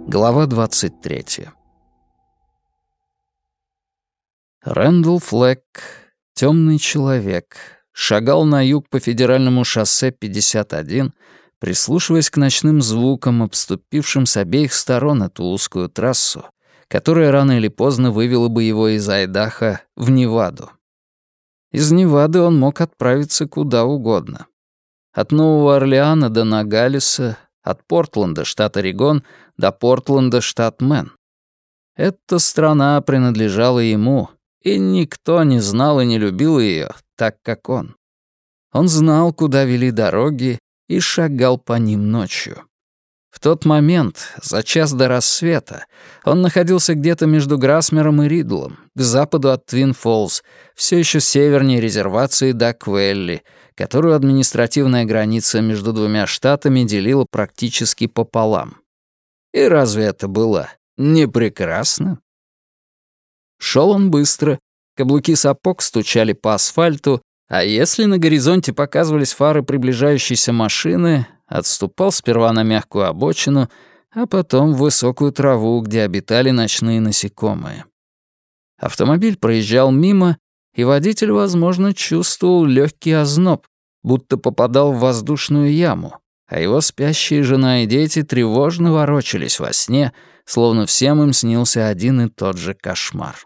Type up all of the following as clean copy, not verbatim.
Глава 23. Рэндалл Флэк, темный человек, шагал на юг по федеральному шоссе 51, прислушиваясь к ночным звукам, обступившим с обеих сторон эту узкую трассу, которая рано или поздно вывела бы его из Айдахо в Неваду. Из Невады он мог отправиться куда угодно. От Нового Орлеана до Ногалеса, от Портленда, штат Орегон, до Портленда, штат Мэн. Эта страна принадлежала ему, и никто не знал и не любил ее так, как он. Он знал, куда вели дороги, и шагал по ним ночью. В тот момент, за час до рассвета, он находился где-то между Грассмером и Ридлом, к западу от Твин-Фоллс, все еще севернее резервации Дак-Вэлли, которую административная граница между двумя штатами делила практически пополам. И разве это было не прекрасно? Шел он быстро, каблуки сапог стучали по асфальту, а если на горизонте показывались фары приближающейся машины, отступал сперва на мягкую обочину, а потом в высокую траву, где обитали ночные насекомые. Автомобиль проезжал мимо, и водитель, возможно, чувствовал легкий озноб, будто попадал в воздушную яму, а его спящие жена и дети тревожно ворочались во сне, словно всем им снился один и тот же кошмар.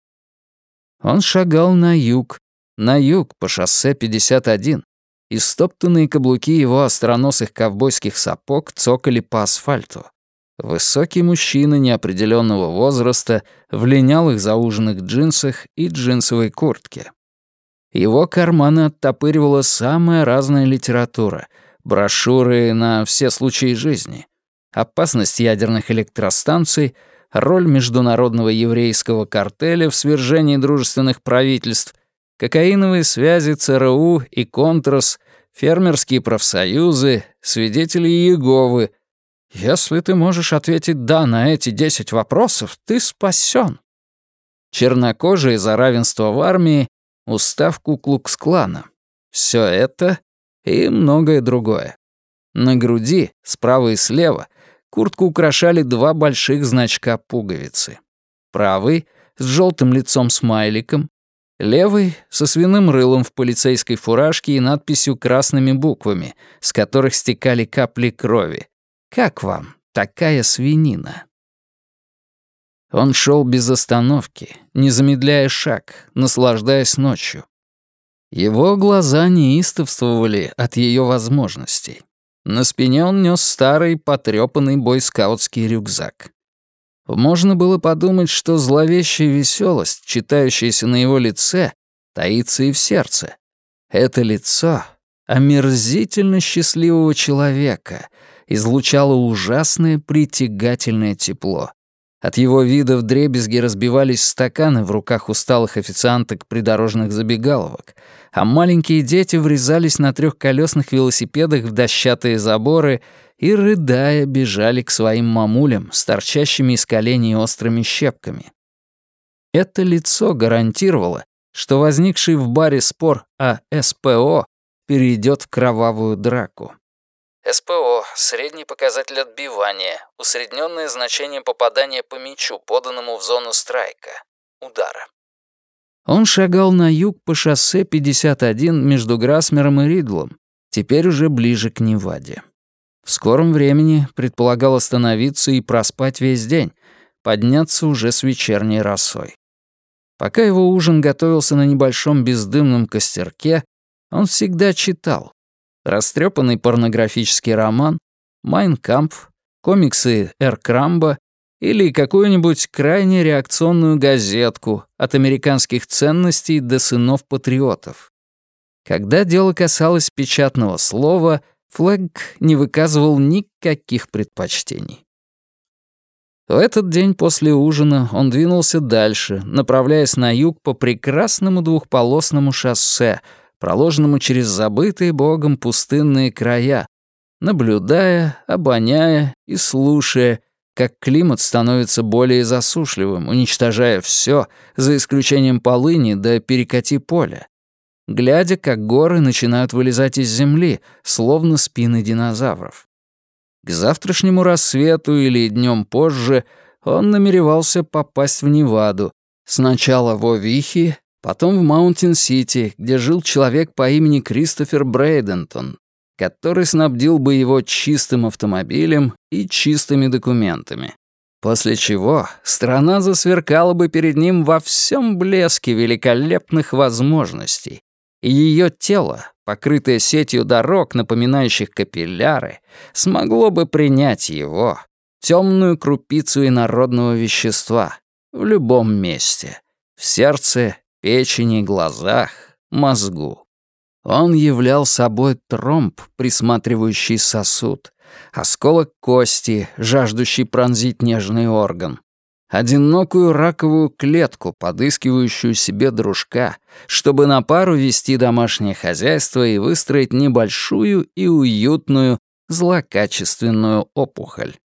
Он шагал на юг по шоссе 51, и стоптанные каблуки его остроносых ковбойских сапог цокали по асфальту. Высокий мужчина неопределенного возраста в линялых зауженных джинсах и джинсовой куртке. Его карманы оттопыривала самая разная литература, брошюры на все случаи жизни, опасность ядерных электростанций, роль международного еврейского картеля в свержении дружественных правительств, кокаиновые связи ЦРУ и Контрас, фермерские профсоюзы, свидетели Иеговы. Если ты можешь ответить «да» на эти 10 вопросов, ты спасен. Чернокожие за равенство в армии, устав Ку-Клукс-Клана. Все это и многое другое. На груди, справа и слева, куртку украшали 2 больших значка пуговицы. Правый — с желтым лицом-смайликом, левый — со свиным рылом в полицейской фуражке и надписью красными буквами, с которых стекали капли крови. «Как вам такая свинина?» Он шел без остановки, не замедляя шаг, наслаждаясь ночью. Его глаза неистовствовали от ее возможностей. На спине он нес старый, потрёпанный бойскаутский рюкзак. Можно было подумать, что зловещая веселость, читающаяся на его лице, таится и в сердце. Это лицо омерзительно счастливого человека излучало ужасное притягательное тепло. От его вида вдребезги разбивались стаканы в руках усталых официанток придорожных забегаловок, а маленькие дети врезались на 3-колесных велосипедах в дощатые заборы и, рыдая, бежали к своим мамулям с торчащими из коленей острыми щепками. Это лицо гарантировало, что возникший в баре спор о СПО перейдет в кровавую драку. СПО — средний показатель отбивания, усредненное значение попадания по мячу, поданному в зону страйка, удара. Он шагал на юг по шоссе 51 между Грассмером и Ридлом, теперь уже ближе к Неваде. В скором времени предполагал остановиться и проспать весь день, подняться уже с вечерней росой. Пока его ужин готовился на небольшом бездымном костерке, он всегда читал. Растрёпанный порнографический роман, «Майн Кампф», комиксы Р. Крамба или какую-нибудь крайне реакционную газетку от американских ценностей до сынов патриотов. Когда дело касалось печатного слова, Флэг не выказывал никаких предпочтений. В этот день после ужина он двинулся дальше, направляясь на юг по прекрасному двухполосному шоссе, проложенному через забытые Богом пустынные края, наблюдая, обоняя и слушая, как климат становится более засушливым, уничтожая все, за исключением полыни до перекати поля, глядя, как горы начинают вылезать из земли, словно спины динозавров. К завтрашнему рассвету или днем позже он намеревался попасть в Неваду, сначала в Овихи, потом в Маунтин-Сити, где жил человек по имени Кристофер Брейдентон, который снабдил бы его чистым автомобилем и чистыми документами. После чего страна засверкала бы перед ним во всем блеске великолепных возможностей, и ее тело, покрытое сетью дорог, напоминающих капилляры, смогло бы принять его, темную крупицу инородного вещества, в любом месте, в сердце, печени, глазах, мозгу. Он являл собой тромб, присматривающий сосуд, осколок кости, жаждущий пронзить нежный орган, одинокую раковую клетку, подыскивающую себе дружка, чтобы на пару вести домашнее хозяйство и выстроить небольшую и уютную, злокачественную опухоль.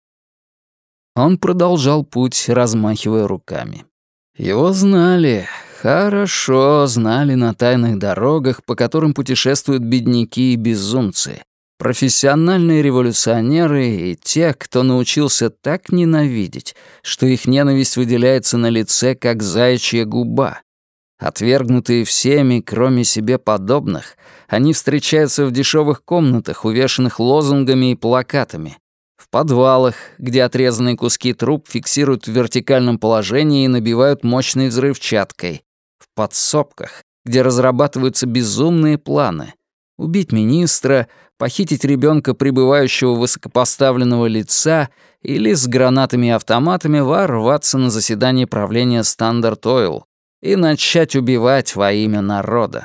Он продолжал путь, размахивая руками. Его знали, хорошо знали на тайных дорогах, по которым путешествуют бедняки и безумцы, профессиональные революционеры и те, кто научился так ненавидеть, что их ненависть выделяется на лице, как заячья губа. Отвергнутые всеми, кроме себе подобных, они встречаются в дешевых комнатах, увешанных лозунгами и плакатами, в подвалах, где отрезанные куски труб фиксируют в вертикальном положении и набивают мощной взрывчаткой, в подсобках, где разрабатываются безумные планы — убить министра, похитить ребенка прибывающего высокопоставленного лица или с гранатами и автоматами ворваться на заседание правления Standard Oil и начать убивать во имя народа.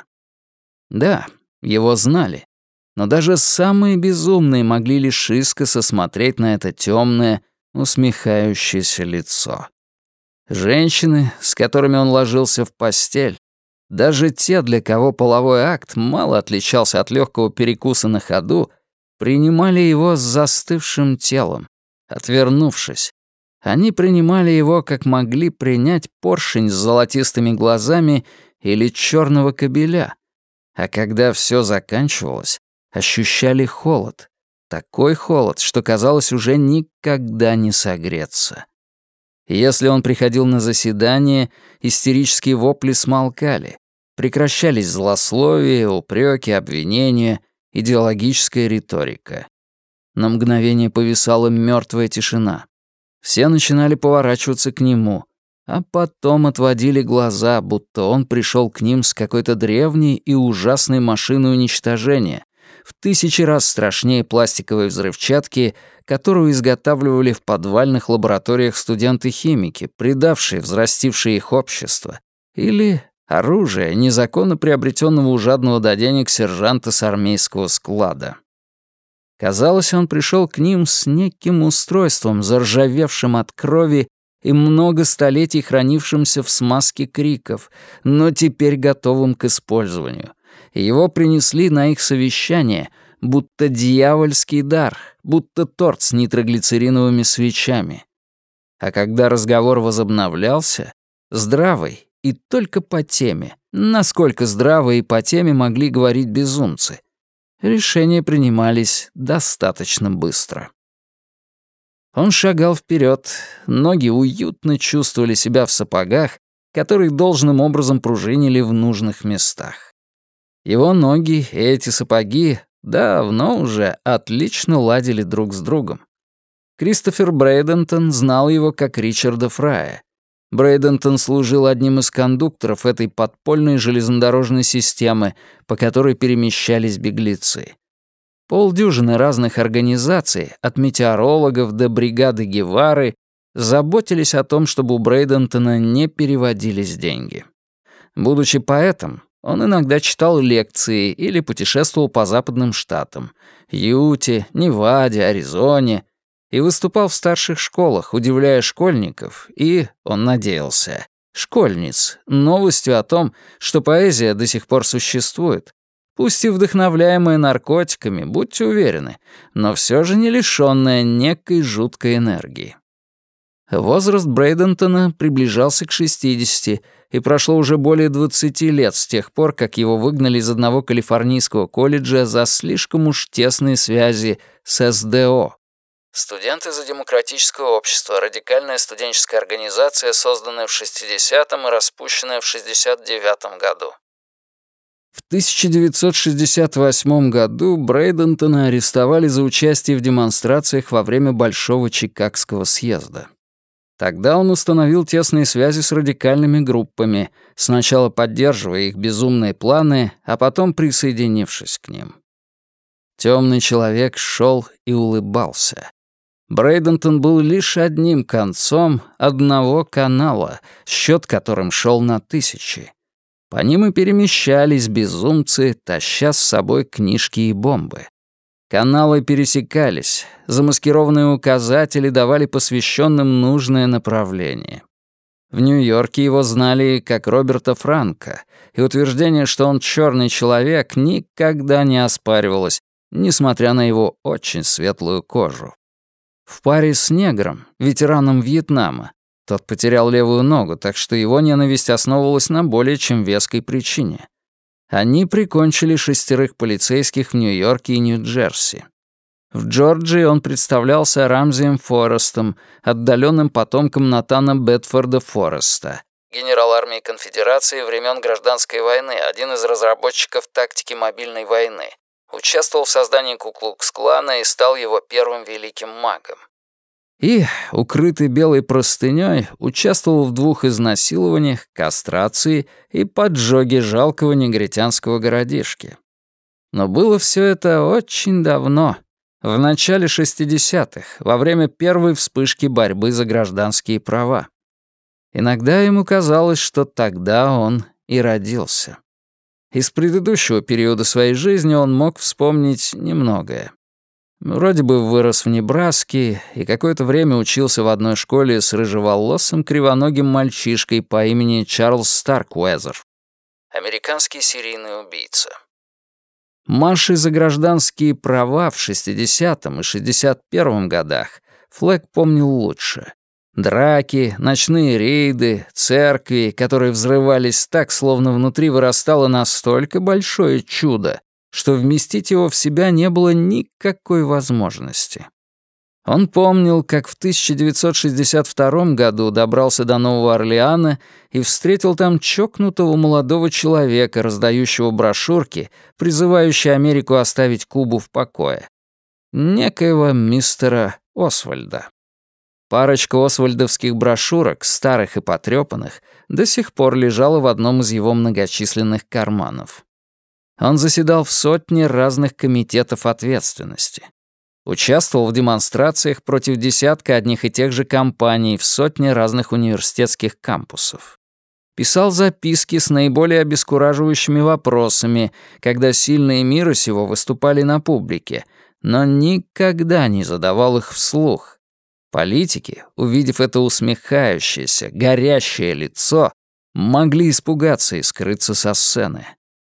Да, его знали, но даже самые безумные могли лишь искоса смотреть на это темное, усмехающееся лицо. Женщины, с которыми он ложился в постель, даже те, для кого половой акт мало отличался от легкого перекуса на ходу, принимали его с застывшим телом, отвернувшись. Они принимали его, как могли принять поршень с золотистыми глазами или черного кобеля. А когда все заканчивалось, ощущали холод. Такой холод, что казалось уже никогда не согреться. Если он приходил на заседание, истерические вопли смолкали. Прекращались злословия, упреки, обвинения, идеологическая риторика. На мгновение повисала мертвая тишина. Все начинали поворачиваться к нему, а потом отводили глаза, будто он пришел к ним с какой-то древней и ужасной машиной уничтожения, в 1000 раз страшнее пластиковой взрывчатки, которую изготавливали в подвальных лабораториях студенты-химики, предавшие взрастившее их общество, или оружие, незаконно приобретенного у жадного до денег сержанта с армейского склада. Казалось, он пришел к ним с неким устройством, заржавевшим от крови и много столетий хранившимся в смазке криков, но теперь готовым к использованию. Его принесли на их совещание, будто дьявольский дар, будто торт с нитроглицериновыми свечами. А когда разговор возобновлялся, здравый и только по теме, насколько здраво и по теме могли говорить безумцы, решения принимались достаточно быстро. Он шагал вперед, ноги уютно чувствовали себя в сапогах, которые должным образом пружинили в нужных местах. Его ноги и эти сапоги давно уже отлично ладили друг с другом. Кристофер Брейдентон знал его как Ричарда Фрая. Брейдентон служил одним из кондукторов этой подпольной железнодорожной системы, по которой перемещались беглецы. Полдюжины разных организаций, от метеорологов до бригады Гевары, заботились о том, чтобы у Брейдентона не переводились деньги. Будучи поэтом, он иногда читал лекции или путешествовал по западным штатам — Юте, Неваде, Аризоне — и выступал в старших школах, удивляя школьников и, он надеялся, школьниц новостью о том, что поэзия до сих пор существует, пусть и вдохновляемая наркотиками, будьте уверены, но все же не лишённая некой жуткой энергии. Возраст Брейдентона приближался к 60, и прошло уже более 20 лет с тех пор, как его выгнали из одного калифорнийского колледжа за слишком уж тесные связи с СДО, Студенты за демократическое общество, радикальная студенческая организация, созданная в 60-м и распущенная в 69-м году. В 1968 году Брейдентона арестовали за участие в демонстрациях во время Большого Чикагского съезда. Тогда он установил тесные связи с радикальными группами, сначала поддерживая их безумные планы, а потом присоединившись к ним. Темный человек шел и улыбался. Брейдентон был лишь одним концом одного канала, счет которым шел на тысячи. По ним и перемещались безумцы, таща с собой книжки и бомбы. Каналы пересекались, замаскированные указатели давали посвященным нужное направление. В Нью-Йорке его знали как Роберта Франка, и утверждение, что он черный человек, никогда не оспаривалось, несмотря на его очень светлую кожу. В паре с негром, ветераном Вьетнама, тот потерял левую ногу, так что его ненависть основывалась на более чем веской причине. Они прикончили 6 полицейских в Нью-Йорке и Нью-Джерси. В Джорджии он представлялся Рамзием Форестом, отдаленным потомком Натана Бетфорда Фореста, генерал армии конфедерации времен Гражданской войны, один из разработчиков тактики мобильной войны. Участвовал в создании Ку-Клукс-клана и стал его первым великим магом. И, укрытый белой простынёй, участвовал в 2 изнасилованиях, кастрации и поджоге жалкого негритянского городишки. Но было все это очень давно, в начале 60-х, во время первой вспышки борьбы за гражданские права. Иногда ему казалось, что тогда он и родился. Из предыдущего периода своей жизни он мог вспомнить немногое. Вроде бы вырос в Небраске и какое-то время учился в одной школе с рыжеволосым кривоногим мальчишкой по имени Чарльз Старквезер. Американский серийный убийца. Марши за гражданские права в 60-м и 61-м годах Флэк помнил лучше. Драки, ночные рейды, церкви, которые взрывались так, словно внутри вырастало настолько большое чудо, что вместить его в себя не было никакой возможности. Он помнил, как в 1962 году добрался до Нового Орлеана и встретил там чокнутого молодого человека, раздающего брошюрки, призывающие Америку оставить Кубу в покое. Некоего мистера Освальда. Парочка освальдовских брошюрок, старых и потрёпанных, до сих пор лежала в одном из его многочисленных карманов. Он заседал в сотне разных комитетов ответственности. Участвовал в демонстрациях против десятка одних и тех же компаний в сотне разных университетских кампусов. Писал записки с наиболее обескураживающими вопросами, когда сильные мира сего выступали на публике, но никогда не задавал их вслух. Политики, увидев это усмехающееся, горящее лицо, могли испугаться и скрыться со сцены.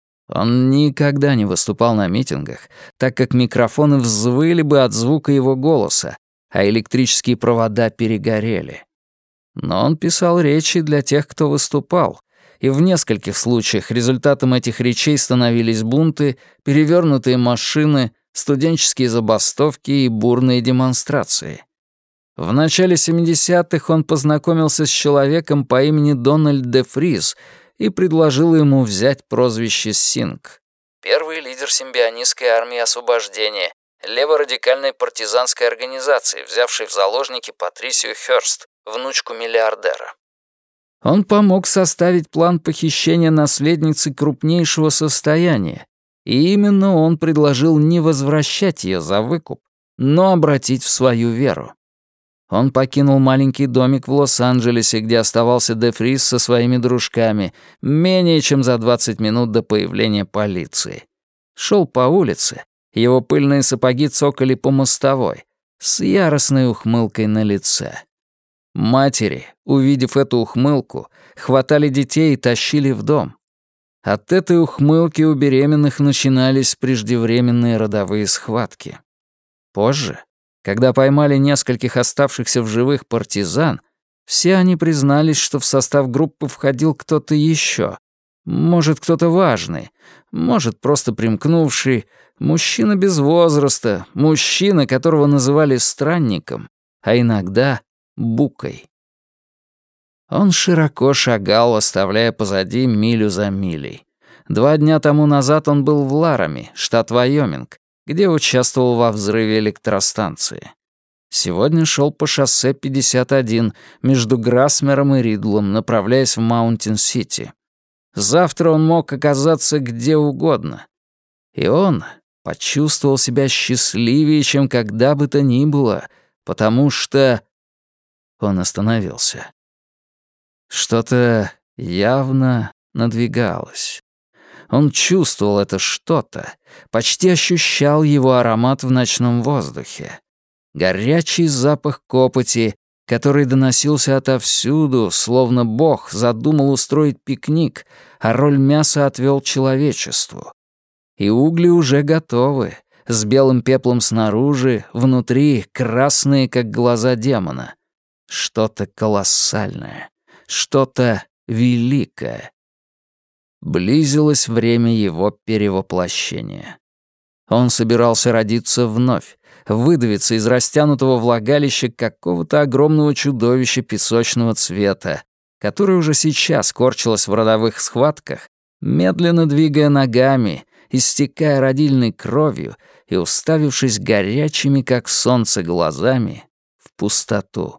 Он никогда не выступал на митингах, так как микрофоны взвыли бы от звука его голоса, а электрические провода перегорели. Но он писал речи для тех, кто выступал, и в нескольких случаях результатом этих речей становились бунты, перевернутые машины, студенческие забастовки и бурные демонстрации. В начале 70-х он познакомился с человеком по имени Дональд де Фриз и предложил ему взять прозвище Синг. Первый лидер симбионистской армии освобождения, леворадикальной партизанской организации, взявшей в заложники Патрисию Хёрст, внучку миллиардера. Он помог составить план похищения наследницы крупнейшего состояния, и именно он предложил не возвращать ее за выкуп, но обратить в свою веру. Он покинул маленький домик в Лос-Анджелесе, где оставался де Фриз со своими дружками, менее чем за 20 минут до появления полиции. Шел по улице, его пыльные сапоги цокали по мостовой, с яростной ухмылкой на лице. Матери, увидев эту ухмылку, хватали детей и тащили в дом. От этой ухмылки у беременных начинались преждевременные родовые схватки. Позже, когда поймали нескольких оставшихся в живых партизан, все они признались, что в состав группы входил кто-то еще, Может, кто-то важный, может, просто примкнувший, мужчина без возраста, мужчина, которого называли странником, а иногда букой. Он широко шагал, оставляя позади милю за милей. 2 дня тому назад он был в Ларами, штат Вайоминг, где участвовал во взрыве электростанции. Сегодня шел по шоссе 51 между Грассмером и Ридлом, направляясь в Маунтин-Сити. Завтра он мог оказаться где угодно. И он почувствовал себя счастливее, чем когда бы то ни было, потому что... Он остановился. Что-то явно надвигалось. Он чувствовал это что-то, почти ощущал его аромат в ночном воздухе. Горячий запах копоти, который доносился отовсюду, словно Бог задумал устроить пикник, а роль мяса отвел человечеству. И угли уже готовы, с белым пеплом снаружи, внутри красные, как глаза демона. Что-то колоссальное. Что-то великое. Близилось время его перевоплощения. Он собирался родиться вновь, выдавиться из растянутого влагалища какого-то огромного чудовища песочного цвета, которое уже сейчас корчилось в родовых схватках, медленно двигая ногами, истекая родильной кровью и уставившись горячими, как солнце, глазами в пустоту.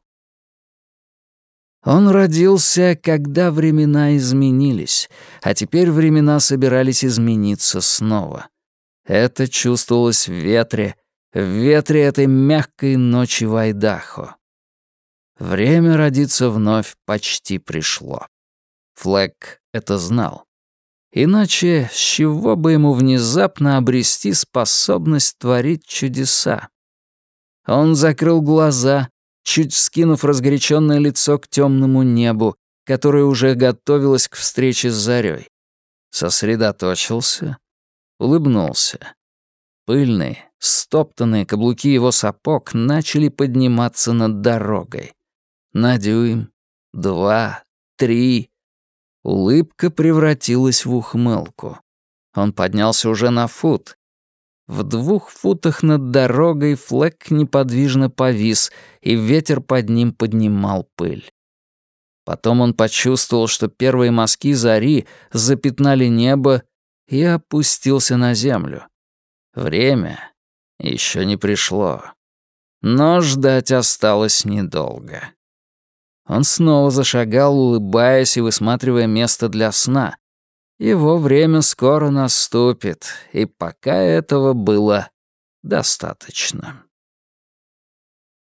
Он родился, когда времена изменились, а теперь времена собирались измениться снова. Это чувствовалось в ветре этой мягкой ночи в Айдахо. Время родиться вновь почти пришло. Флэк это знал. Иначе с чего бы ему внезапно обрести способность творить чудеса? Он закрыл глаза, чуть вскинув разгоряченное лицо к темному небу, которое уже готовилось к встрече с зарей. Сосредоточился, улыбнулся. Пыльные, стоптанные каблуки его сапог начали подниматься над дорогой. На дюйм, 2, 3. Улыбка превратилась в ухмылку. Он поднялся уже на фут. В 2 футах над дорогой Флэк неподвижно повис, и ветер под ним поднимал пыль. Потом он почувствовал, что первые мазки зари запятнали небо, и опустился на землю. Время еще не пришло. Но ждать осталось недолго. Он снова зашагал, улыбаясь и высматривая место для сна. Его время скоро наступит, и пока этого было достаточно.